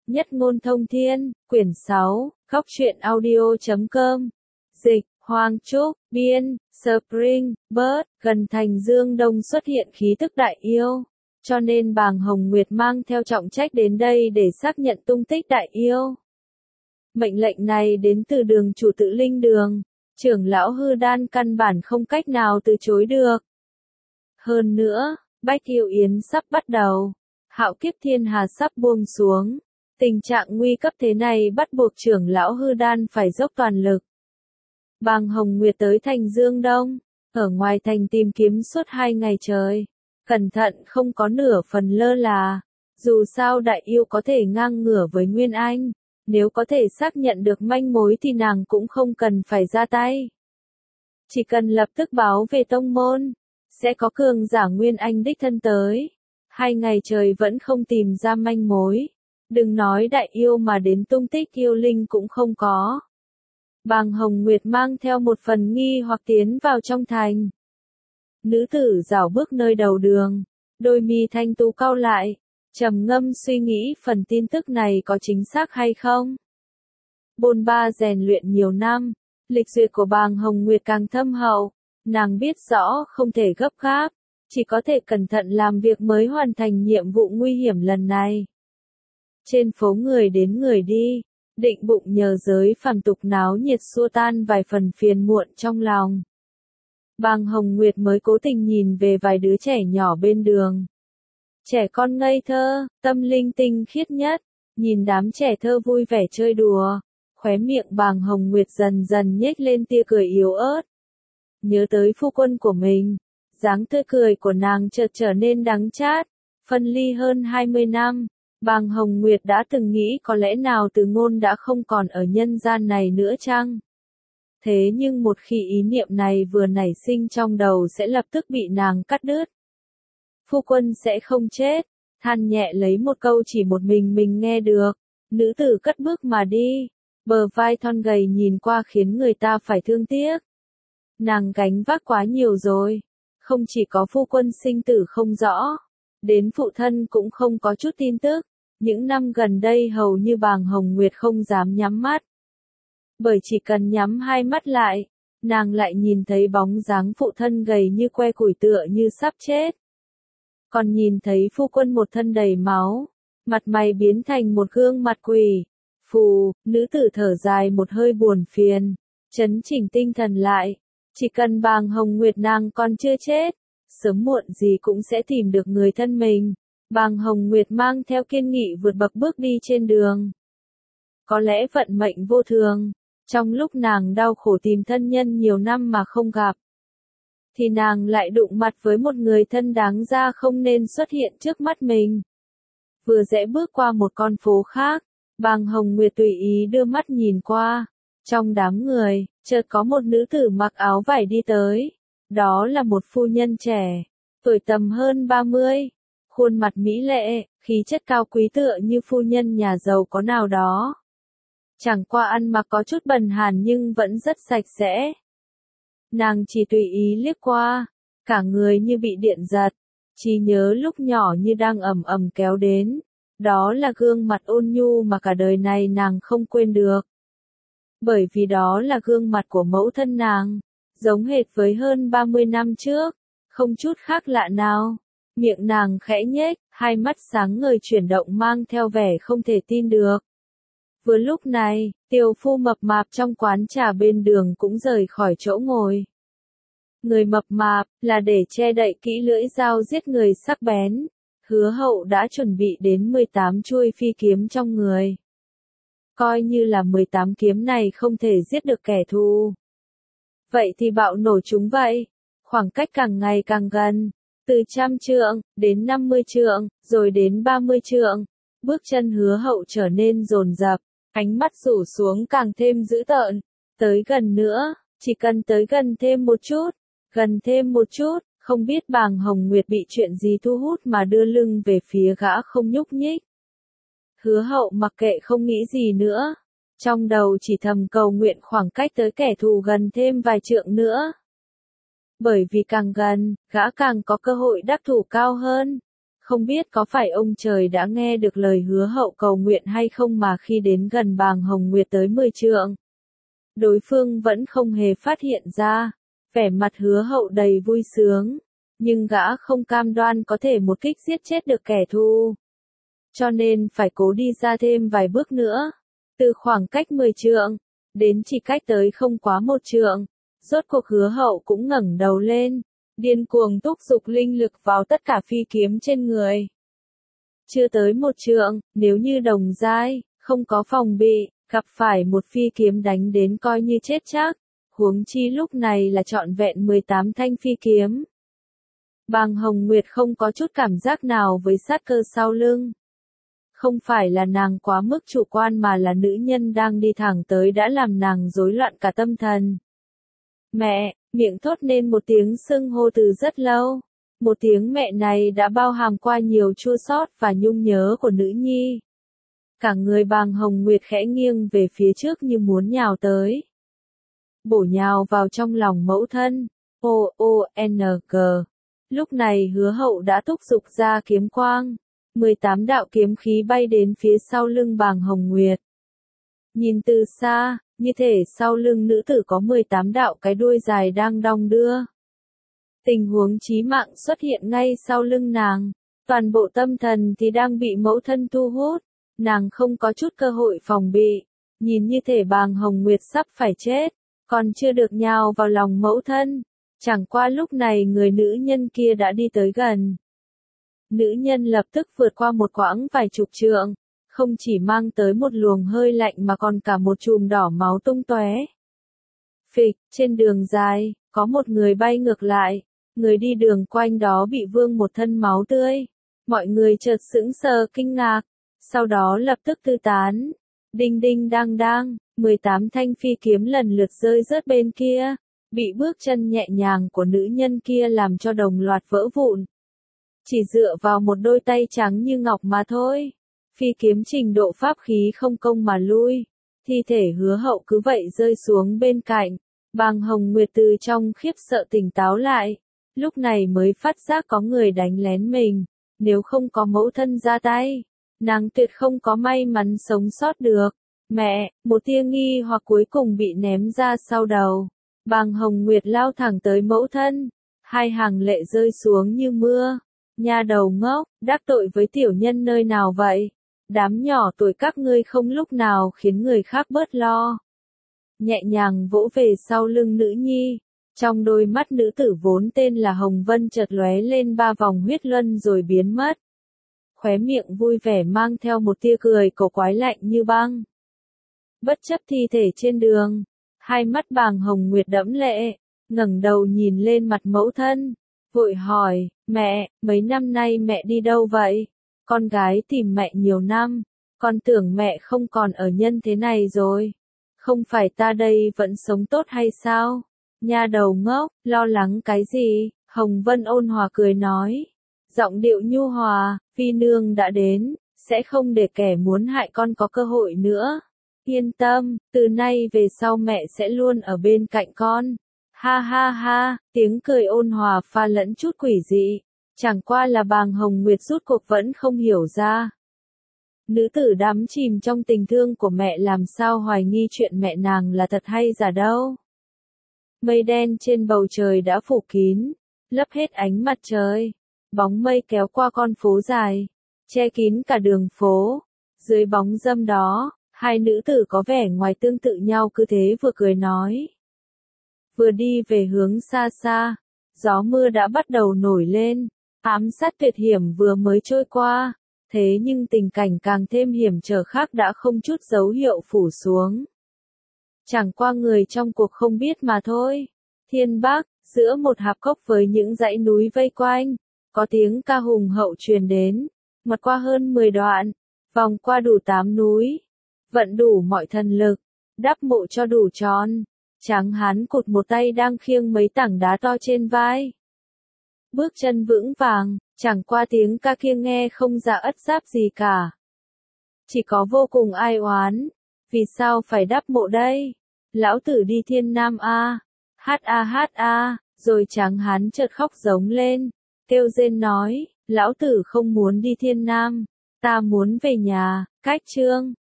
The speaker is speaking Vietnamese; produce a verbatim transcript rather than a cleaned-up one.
Nhất ngôn thông thiên, quyển sáu, góc truyện audio chấm com. Dịch, Hoàng Trúc, biên, Spring, Bird, gần thành Dương Đông xuất hiện khí tức đại yêu. Cho nên Bàng Hồng Nguyệt mang theo trọng trách đến đây để xác nhận tung tích đại yêu. Mệnh lệnh này đến từ đường chủ Tự Linh Đường, trưởng lão Hư Đan căn bản không cách nào từ chối được. Hơn nữa, Bách Yêu Yến sắp bắt đầu, Hạo Kiếp Thiên Hà sắp buông xuống. Tình trạng nguy cấp thế này bắt buộc trưởng lão Hư Đan phải dốc toàn lực. Bàng Hồng Nguyệt tới thành Dương Đông, ở ngoài thành tìm kiếm suốt hai ngày trời. Cẩn thận không có nửa phần lơ là. Dù sao đại yêu có thể ngang ngửa với Nguyên Anh. Nếu có thể xác nhận được manh mối thì nàng cũng không cần phải ra tay. Chỉ cần lập tức báo về tông môn. Sẽ có cường giả Nguyên Anh đích thân tới. Hai ngày trời vẫn không tìm ra manh mối. Đừng nói đại yêu mà đến tung tích yêu linh cũng không có. Bàng Hồng Nguyệt mang theo một phần nghi hoặc tiến vào trong thành. Nữ tử rảo bước nơi đầu đường, đôi mi thanh tú cau lại, trầm ngâm suy nghĩ phần tin tức này có chính xác hay không. Bôn ba rèn luyện nhiều năm, lịch duyệt của Bàng Hồng Nguyệt càng thâm hậu, nàng biết rõ không thể gấp gáp, chỉ có thể cẩn thận làm việc mới hoàn thành nhiệm vụ nguy hiểm lần này. Trên phố người đến người đi, định bụng nhờ giới phàm tục náo nhiệt xua tan vài phần phiền muộn trong lòng. Bàng Hồng Nguyệt mới cố tình nhìn về vài đứa trẻ nhỏ bên đường. Trẻ con ngây thơ, tâm linh tinh khiết nhất, nhìn đám trẻ thơ vui vẻ chơi đùa, khóe miệng Bàng Hồng Nguyệt dần dần nhếch lên tia cười yếu ớt. Nhớ tới phu quân của mình, dáng tươi cười của nàng chợt trở nên đắng chát, phân ly hơn hai mươi năm. Bàng Hồng Nguyệt đã từng nghĩ có lẽ nào Từ Ngôn đã không còn ở nhân gian này nữa chăng? Thế nhưng một khi ý niệm này vừa nảy sinh trong đầu sẽ lập tức bị nàng cắt đứt. Phu quân sẽ không chết, than nhẹ lấy một câu chỉ một mình mình nghe được. Nữ tử cất bước mà đi, bờ vai thon gầy nhìn qua khiến người ta phải thương tiếc. Nàng gánh vác quá nhiều rồi, không chỉ có phu quân sinh tử không rõ, đến phụ thân cũng không có chút tin tức. Những năm gần đây hầu như Bàng Hồng Nguyệt không dám nhắm mắt. Bởi chỉ cần nhắm hai mắt lại, nàng lại nhìn thấy bóng dáng phụ thân gầy như que củi tựa như sắp chết. Còn nhìn thấy phu quân một thân đầy máu, mặt mày biến thành một gương mặt quỷ. Phù, nữ tử thở dài một hơi buồn phiền, chấn chỉnh tinh thần lại. Chỉ cần Bàng Hồng Nguyệt nàng còn chưa chết, sớm muộn gì cũng sẽ tìm được người thân mình. Bàng Hồng Nguyệt mang theo kiên nghị vượt bậc bước đi trên đường. Có lẽ vận mệnh vô thường, trong lúc nàng đau khổ tìm thân nhân nhiều năm mà không gặp, thì nàng lại đụng mặt với một người thân đáng ra không nên xuất hiện trước mắt mình. Vừa rẽ bước qua một con phố khác, Bàng Hồng Nguyệt tùy ý đưa mắt nhìn qua. Trong đám người, chợt có một nữ tử mặc áo vải đi tới. Đó là một phu nhân trẻ, tuổi tầm hơn ba mươi. Khuôn mặt mỹ lệ, khí chất cao quý tựa như phu nhân nhà giàu có nào đó. Chẳng qua ăn mặc có chút bần hàn nhưng vẫn rất sạch sẽ. Nàng chỉ tùy ý liếc qua, cả người như bị điện giật, trí nhớ lúc nhỏ như đang ầm ầm kéo đến. Đó là gương mặt ôn nhu mà cả đời này nàng không quên được. Bởi vì đó là gương mặt của mẫu thân nàng, giống hệt với hơn ba mươi năm trước, không chút khác lạ nào. Miệng nàng khẽ nhếch, hai mắt sáng ngời chuyển động mang theo vẻ không thể tin được. Vừa lúc này, tiểu phu mập mạp trong quán trà bên đường cũng rời khỏi chỗ ngồi. Người mập mạp, là để che đậy kỹ lưỡi dao giết người sắc bén. Hứa Hậu đã chuẩn bị đến mười tám chuôi phi kiếm trong người. Coi như là mười tám kiếm này không thể giết được kẻ thù. Vậy thì bạo nổ chúng vậy. Khoảng cách càng ngày càng gần. Từ trăm trượng, đến năm mươi trượng, rồi đến ba mươi trượng. Bước chân Hứa Hậu trở nên dồn dập, ánh mắt rủ xuống càng thêm dữ tợn. Tới gần nữa, chỉ cần tới gần thêm một chút, gần thêm một chút, không biết Bàng Hồng Nguyệt bị chuyện gì thu hút mà đưa lưng về phía gã không nhúc nhích. Hứa Hậu mặc kệ không nghĩ gì nữa, trong đầu chỉ thầm cầu nguyện khoảng cách tới kẻ thù gần thêm vài trượng nữa. Bởi vì càng gần, gã càng có cơ hội đắc thủ cao hơn. Không biết có phải ông trời đã nghe được lời hứa hậu cầu nguyện hay không mà khi đến gần Bàng Hồng Nguyệt tới mười trượng, đối phương vẫn không hề phát hiện ra. Vẻ mặt hứa hậu đầy vui sướng, nhưng gã không cam đoan có thể một kích giết chết được kẻ thù. Cho nên phải cố đi ra thêm vài bước nữa. Từ khoảng cách mười trượng, đến chỉ cách tới không quá một trượng, rốt cuộc hứa hậu cũng ngẩng đầu lên, điên cuồng thúc giục linh lực vào tất cả phi kiếm trên người. Chưa tới một trượng, nếu như đồng giai, không có phòng bị, gặp phải một phi kiếm đánh đến coi như chết chắc, huống chi lúc này là trọn vẹn mười tám thanh phi kiếm. Bàng Hồng Nguyệt không có chút cảm giác nào với sát cơ sau lưng. Không phải là nàng quá mức chủ quan mà là nữ nhân đang đi thẳng tới đã làm nàng rối loạn cả tâm thần. Mẹ, miệng thốt nên một tiếng xưng hô từ rất lâu. Một tiếng mẹ này đã bao hàm qua nhiều chua xót và nhung nhớ của nữ nhi. Cả người Bàng Hồng Nguyệt khẽ nghiêng về phía trước như muốn nhào tới. Bổ nhào vào trong lòng mẫu thân. O O N G. Lúc này hứa hậu đã thúc giục ra kiếm quang. mười tám đạo kiếm khí bay đến phía sau lưng Bàng Hồng Nguyệt. Nhìn từ xa, như thể sau lưng nữ tử có mười tám đạo cái đuôi dài đang đong đưa. Tình huống chí mạng xuất hiện ngay sau lưng nàng. Toàn bộ tâm thần thì đang bị mẫu thân thu hút. Nàng không có chút cơ hội phòng bị. Nhìn như thể Bàng Hồng Nguyệt sắp phải chết, còn chưa được nhào vào lòng mẫu thân. Chẳng qua lúc này người nữ nhân kia đã đi tới gần. Nữ nhân lập tức vượt qua một quãng vài chục trượng, không chỉ mang tới một luồng hơi lạnh mà còn cả một chùm đỏ máu tung tóe. Phịch, trên đường dài, có một người bay ngược lại, người đi đường quanh đó bị vương một thân máu tươi. Mọi người chợt sững sờ kinh ngạc, sau đó lập tức tư tán. Đinh đinh đang đang, mười tám thanh phi kiếm lần lượt rơi rớt bên kia, bị bước chân nhẹ nhàng của nữ nhân kia làm cho đồng loạt vỡ vụn. Chỉ dựa vào một đôi tay trắng như ngọc mà thôi. Phi kiếm trình độ pháp khí không công mà lui. Thi thể hứa hậu cứ vậy rơi xuống bên cạnh. Bàng Hồng Nguyệt từ trong khiếp sợ tỉnh táo lại. Lúc này mới phát giác có người đánh lén mình. Nếu không có mẫu thân ra tay, nàng tuyệt không có may mắn sống sót được. Mẹ, một tia nghi hoặc cuối cùng bị ném ra sau đầu. Bàng Hồng Nguyệt lao thẳng tới mẫu thân. Hai hàng lệ rơi xuống như mưa. Nha đầu ngốc, đắc tội với tiểu nhân nơi nào vậy? Đám nhỏ tuổi các ngươi không lúc nào khiến người khác bớt lo. Nhẹ nhàng vỗ về sau lưng nữ nhi. Trong đôi mắt nữ tử vốn tên là Hồng Vân chợt lóe lên ba vòng huyết luân rồi biến mất. Khóe miệng vui vẻ mang theo một tia cười cổ quái lạnh như băng. Bất chấp thi thể trên đường, hai mắt Bàng Hồng Nguyệt đẫm lệ, ngẩng đầu nhìn lên mặt mẫu thân, vội hỏi, mẹ, mấy năm nay mẹ đi đâu vậy? Con gái tìm mẹ nhiều năm, con tưởng mẹ không còn ở nhân thế này rồi. Không phải ta đây vẫn sống tốt hay sao? Nha đầu ngốc, lo lắng cái gì? Hồng Vân ôn hòa cười nói. Giọng điệu nhu hòa, phi nương đã đến, sẽ không để kẻ muốn hại con có cơ hội nữa. Yên tâm, từ nay về sau mẹ sẽ luôn ở bên cạnh con. Ha ha ha, tiếng cười ôn hòa pha lẫn chút quỷ dị. Chẳng qua là Bàng Hồng Nguyệt rút cuộc vẫn không hiểu ra. Nữ tử đắm chìm trong tình thương của mẹ làm sao hoài nghi chuyện mẹ nàng là thật hay giả đâu. Mây đen trên bầu trời đã phủ kín, lấp hết ánh mặt trời. Bóng mây kéo qua con phố dài, che kín cả đường phố. Dưới bóng râm đó, hai nữ tử có vẻ ngoài tương tự nhau cứ thế vừa cười nói. Vừa đi về hướng xa xa, gió mưa đã bắt đầu nổi lên, ám sát tuyệt hiểm vừa mới trôi qua, thế nhưng tình cảnh càng thêm hiểm trở khác đã không chút dấu hiệu phủ xuống. Chẳng qua người trong cuộc không biết mà thôi. Thiên Bắc, giữa một hạp cốc với những dãy núi vây quanh, có tiếng ca hùng hậu truyền đến, ngoặt qua hơn mười đoạn, vòng qua đủ tám núi, vận đủ mọi thần lực, đắp mộ cho đủ tròn. Tráng hán cụt một tay đang khiêng mấy tảng đá to trên vai. Bước chân vững vàng, chẳng qua tiếng ca kia nghe không ra ất giáp gì cả. Chỉ có vô cùng ai oán. Vì sao phải đắp mộ đây? Lão tử đi thiên nam a, hát a hát a, rồi tráng hán chợt khóc giống lên, kêu rên nói, Lão tử không muốn đi Thiên Nam, ta muốn về nhà. Cách chương